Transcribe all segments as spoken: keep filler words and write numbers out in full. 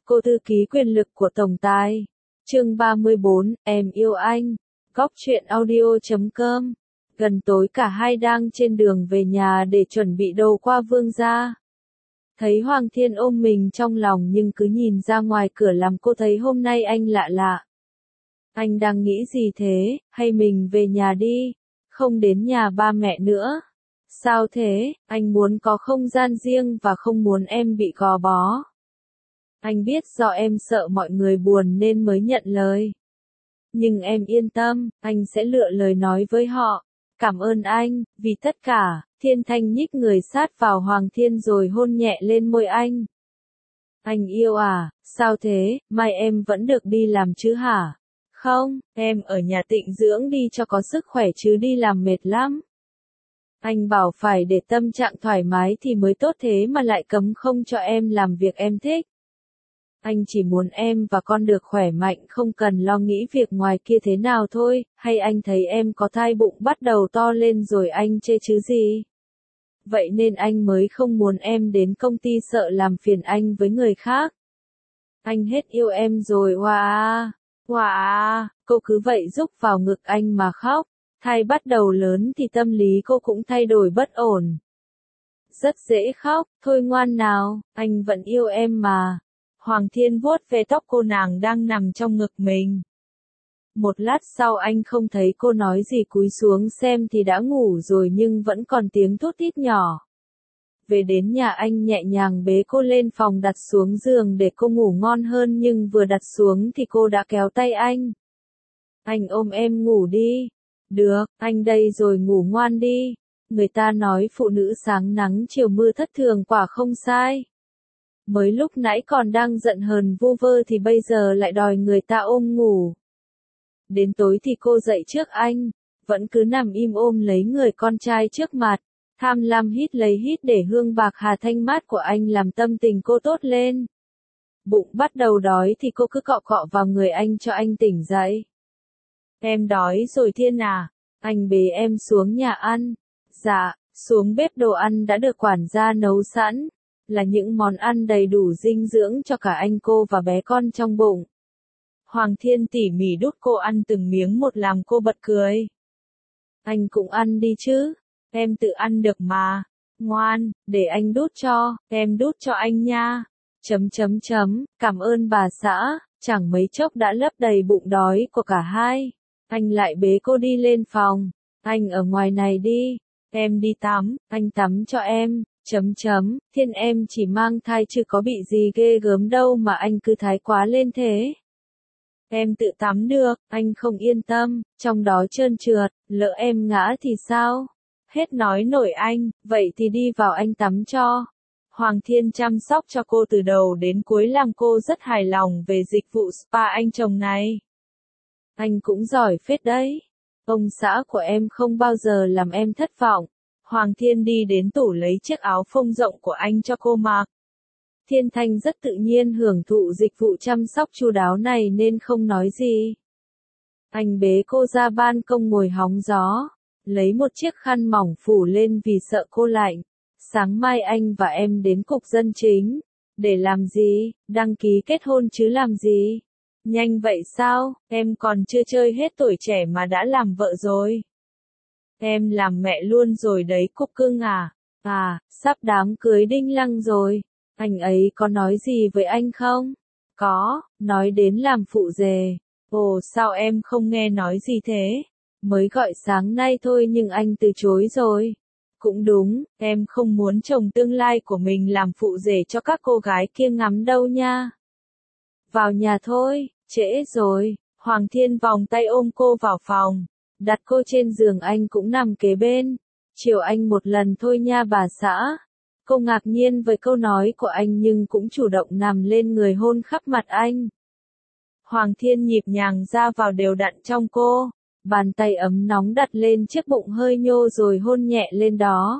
Cô thư ký quyền lực của tổng tài. Chương ba mươi bốn, em yêu anh. Góc truyện audio chấm com. Gần tối cả hai đang trên đường về nhà để chuẩn bị đồ qua Vương gia. Thấy Hoàng Thiên ôm mình trong lòng nhưng cứ nhìn ra ngoài cửa làm cô thấy hôm nay anh lạ lạ. Anh đang nghĩ gì thế, hay mình về nhà đi, không đến nhà ba mẹ nữa. Sao thế, anh muốn có không gian riêng và không muốn em bị gò bó. Anh biết do em sợ mọi người buồn nên mới nhận lời. Nhưng em yên tâm, anh sẽ lựa lời nói với họ. Cảm ơn anh, vì tất cả. Thiên Thanh nhích người sát vào Hoàng Thiên rồi hôn nhẹ lên môi anh. Anh yêu à, sao thế, mai em vẫn được đi làm chứ hả? Không, em ở nhà tịnh dưỡng đi cho có sức khỏe chứ đi làm mệt lắm. Anh bảo phải để tâm trạng thoải mái thì mới tốt thế mà lại cấm không cho em làm việc em thích. Anh chỉ muốn em và con được khỏe mạnh không cần lo nghĩ việc ngoài kia thế nào thôi, hay anh thấy em có thai bụng bắt đầu to lên rồi anh chê chứ gì. Vậy nên anh mới không muốn em đến công ty sợ làm phiền anh với người khác. Anh hết yêu em rồi wow, wow, cô cứ vậy rúc vào ngực anh mà khóc. Thai bắt đầu lớn thì tâm lý cô cũng thay đổi bất ổn. Rất dễ khóc, thôi ngoan nào, anh vẫn yêu em mà. Hoàng Thiên vuốt ve tóc cô nàng đang nằm trong ngực mình. Một lát sau anh không thấy cô nói gì cúi xuống xem thì đã ngủ rồi nhưng vẫn còn tiếng thút thít nhỏ. Về đến nhà anh nhẹ nhàng bế cô lên phòng đặt xuống giường để cô ngủ ngon hơn nhưng vừa đặt xuống thì cô đã kéo tay anh. Anh ôm em ngủ đi. Được, anh đây rồi ngủ ngoan đi. Người ta nói phụ nữ sáng nắng chiều mưa thất thường quả không sai. Mới lúc nãy còn đang giận hờn vu vơ thì bây giờ lại đòi người ta ôm ngủ. Đến tối thì cô dậy trước anh, vẫn cứ nằm im ôm lấy người con trai trước mặt, tham lam hít lấy hít để hương bạc hà thanh mát của anh làm tâm tình cô tốt lên. Bụng bắt đầu đói thì cô cứ cọ cọ vào người anh cho anh tỉnh dậy. Em đói rồi Thiên à, anh bế em xuống nhà ăn. Dạ, xuống bếp đồ ăn đã được quản gia nấu sẵn, là những món ăn đầy đủ dinh dưỡng cho cả anh cô và bé con trong bụng. Hoàng Thiên tỉ mỉ đút cô ăn từng miếng một làm cô bật cười. Anh cũng ăn đi chứ, em tự ăn được mà. Ngoan, để anh đút cho, em đút cho anh nha. Chấm chấm chấm, cảm ơn bà xã, chẳng mấy chốc đã lấp đầy bụng đói của cả hai. Anh lại bế cô đi lên phòng. Anh ở ngoài này đi, em đi tắm, anh tắm cho em. Chấm chấm, Thiên em chỉ mang thai chứ có bị gì ghê gớm đâu mà anh cứ thái quá lên thế. Em tự tắm được, anh không yên tâm, trong đó trơn trượt, lỡ em ngã thì sao? Hết nói nổi anh, vậy thì đi vào anh tắm cho. Hoàng Thiên chăm sóc cho cô từ đầu đến cuối làm cô rất hài lòng về dịch vụ spa anh chồng này. Anh cũng giỏi phết đấy. Ông xã của em không bao giờ làm em thất vọng. Hoàng Thiên đi đến tủ lấy chiếc áo phông rộng của anh cho cô mặc. Thiên Thanh rất tự nhiên hưởng thụ dịch vụ chăm sóc chu đáo này nên không nói gì. Anh bế cô ra ban công ngồi hóng gió, lấy một chiếc khăn mỏng phủ lên vì sợ cô lạnh. Sáng mai anh và em đến cục dân chính. Để làm gì, đăng ký kết hôn chứ làm gì? Nhanh vậy sao, em còn chưa chơi hết tuổi trẻ mà đã làm vợ rồi. Em làm mẹ luôn rồi đấy cục cưng à, à, sắp đám cưới đinh lăng rồi, anh ấy có nói gì với anh không? Có, nói đến làm phụ rể. Ồ sao em không nghe nói gì thế? Mới gọi sáng nay thôi nhưng anh từ chối rồi. Cũng đúng, em không muốn chồng tương lai của mình làm phụ rể cho các cô gái kia ngắm đâu nha. Vào nhà thôi, trễ rồi. Hoàng Thiên vòng tay ôm cô vào phòng. Đặt cô trên giường anh cũng nằm kế bên. Chiều anh một lần thôi nha bà xã. Cô ngạc nhiên với câu nói của anh nhưng cũng chủ động nằm lên người hôn khắp mặt anh. Hoàng Thiên nhịp nhàng ra vào đều đặn trong cô. Bàn tay ấm nóng đặt lên chiếc bụng hơi nhô rồi hôn nhẹ lên đó.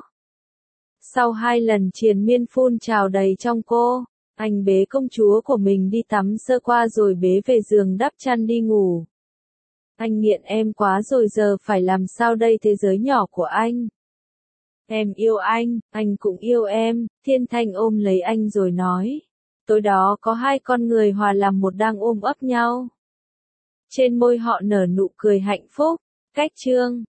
Sau hai lần triền miên phun trào đầy trong cô, anh bế công chúa của mình đi tắm sơ qua rồi bế về giường đắp chăn đi ngủ. Anh nghiện em quá rồi giờ phải làm sao đây thế giới nhỏ của anh. Em yêu anh, anh cũng yêu em, Thiên Thanh ôm lấy anh rồi nói. Tối đó có hai con người hòa làm một đang ôm ấp nhau. Trên môi họ nở nụ cười hạnh phúc. Cách chương